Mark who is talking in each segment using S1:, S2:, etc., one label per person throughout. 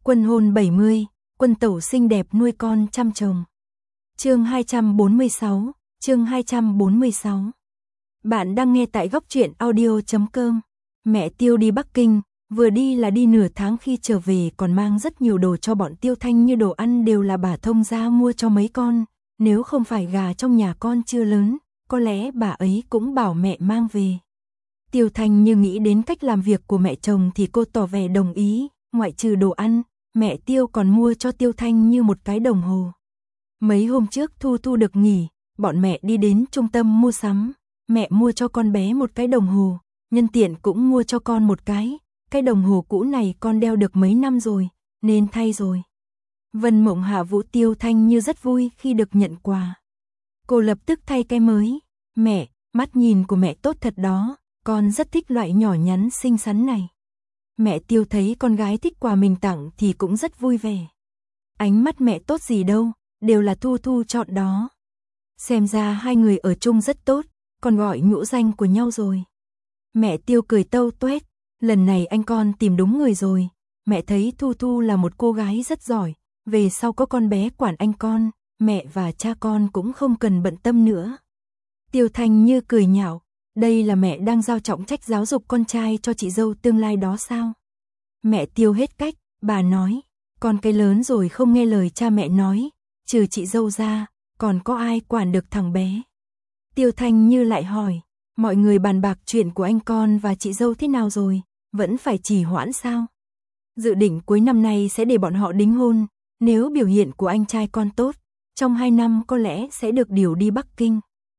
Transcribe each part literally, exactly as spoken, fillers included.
S1: Quân hôn bảy mươi, quân tẩu xinh đẹp nuôi con chăm chồng. Chương hai trăm bốn mươi sáu, chương hai trăm bốn mươi sáu. Bạn đang nghe tại góc truyện audio chấm com. Mẹ Tiêu đi Bắc Kinh, vừa đi là đi nửa tháng, khi trở về còn mang rất nhiều đồ cho bọn Tiêu Thanh Như, đồ ăn đều là bà thông gia mua cho mấy con, nếu không phải gà trong nhà con chưa lớn, có lẽ bà ấy cũng bảo mẹ mang về. Tiêu Thanh Như nghĩ đến cách làm việc của mẹ chồng thì cô tỏ vẻ đồng ý, ngoại trừ đồ ăn, mẹ Tiêu còn mua cho Tiêu Thanh Như một cái đồng hồ. Mấy hôm trước Thu Thu được nghỉ, bọn mẹ đi đến trung tâm mua sắm, mẹ mua cho con bé một cái đồng hồ, nhân tiện cũng mua cho con một cái, cái đồng hồ cũ này con đeo được mấy năm rồi, nên thay rồi. Vân Mộng Hạ Vũ Tiêu Thanh Như rất vui khi được nhận quà. Cô lập tức thay cái mới. Mẹ, mắt nhìn của mẹ tốt thật đó, con rất thích loại nhỏ nhắn xinh xắn này. Mẹ Tiêu thấy con gái thích quà mình tặng thì cũng rất vui vẻ. Ánh mắt mẹ tốt gì đâu, đều là Thu Thu chọn đó. Xem ra hai người ở chung rất tốt, còn gọi nhũ danh của nhau rồi. Mẹ Tiêu cười tâu tuét, lần này anh con tìm đúng người rồi. Mẹ thấy Thu Thu là một cô gái rất giỏi, về sau có con bé quản anh con, mẹ và cha con cũng không cần bận tâm nữa. Tiêu Thanh Như cười nhạo, đây là mẹ đang giao trọng trách giáo dục con trai cho chị dâu tương lai đó sao? Mẹ Tiêu hết cách, bà nói, con cái lớn rồi không nghe lời cha mẹ nói, trừ chị dâu ra, còn có ai quản được thằng bé? Tiêu Thanh Như lại hỏi, mọi người bàn bạc chuyện của anh con và chị dâu thế nào rồi, vẫn phải trì hoãn sao? Dự định cuối năm nay sẽ để bọn họ đính hôn, nếu biểu hiện của anh trai con tốt, trong hai năm có lẽ sẽ được điều đi Bắc Kinh.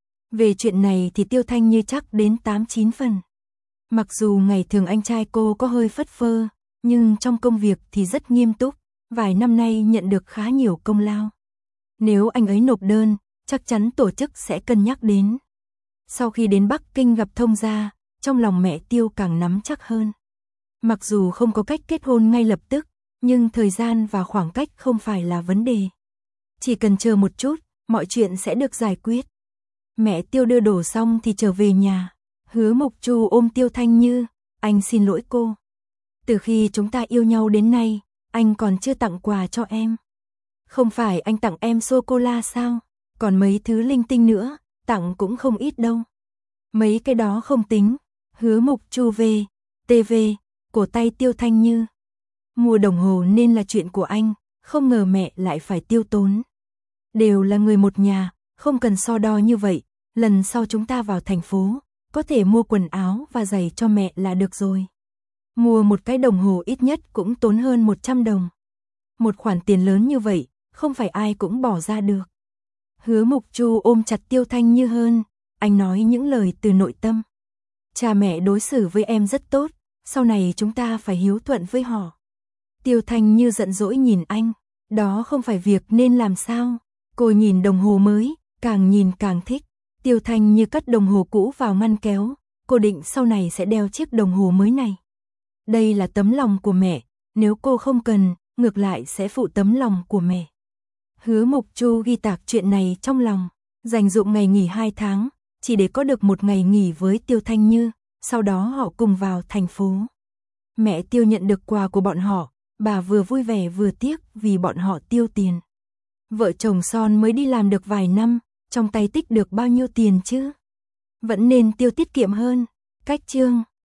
S1: Về chuyện này thì Tiêu Thanh Như chắc đến tám chín phần. Mặc dù ngày thường anh trai cô có hơi phất phơ, nhưng trong công việc thì rất nghiêm túc, vài năm nay nhận được khá nhiều công lao. Nếu anh ấy nộp đơn, chắc chắn tổ chức sẽ cân nhắc đến. Sau khi đến Bắc Kinh gặp thông gia, trong lòng mẹ Tiêu càng nắm chắc hơn. Mặc dù không có cách kết hôn ngay lập tức, nhưng thời gian và khoảng cách không phải là vấn đề. Chỉ cần chờ một chút, mọi chuyện sẽ được giải quyết. Mẹ Tiêu đưa đồ xong thì trở về nhà. Hứa Mộc Chu ôm Tiêu Thanh Như, anh xin lỗi cô. Từ khi chúng ta yêu nhau đến nay, anh còn chưa tặng quà cho em. Không phải anh tặng em sô-cô-la sao? Còn mấy thứ linh tinh nữa, tặng cũng không ít đâu. Mấy cái đó không tính. Hứa Mộc Chu về, tê vê, cổ tay Tiêu Thanh Như. Mua đồng hồ nên là chuyện của anh, không ngờ mẹ lại phải tiêu tốn. Đều là người một nhà, không cần so đo như vậy, lần sau chúng ta vào thành phố, có thể mua quần áo và giày cho mẹ là được rồi. Mua một cái đồng hồ ít nhất cũng tốn hơn một trăm đồng. Một khoản tiền lớn như vậy, không phải ai cũng bỏ ra được. Hứa Mộc Chu ôm chặt Tiêu Thanh Như hơn, anh nói những lời từ nội tâm. Cha mẹ đối xử với em rất tốt, sau này chúng ta phải hiếu thuận với họ. Tiêu Thanh Như giận dỗi nhìn anh, đó không phải việc nên làm sao? Cô nhìn đồng hồ mới, càng nhìn càng thích. Tiêu Thanh Như cất đồng hồ cũ vào ngăn kéo, cô định sau này sẽ đeo chiếc đồng hồ mới này. Đây là tấm lòng của mẹ, nếu cô không cần, ngược lại sẽ phụ tấm lòng của mẹ. Hứa Mộc Chu ghi tạc chuyện này trong lòng, dành dụm ngày nghỉ hai tháng, chỉ để có được một ngày nghỉ với Tiêu Thanh Như, sau đó họ cùng vào thành phố. Mẹ Tiêu nhận được quà của bọn họ, bà vừa vui vẻ vừa tiếc vì bọn họ tiêu tiền. Vợ chồng son mới đi làm được vài năm, trong tay tích được bao nhiêu tiền chứ? Vẫn nên tiêu tiết kiệm hơn. Cách chương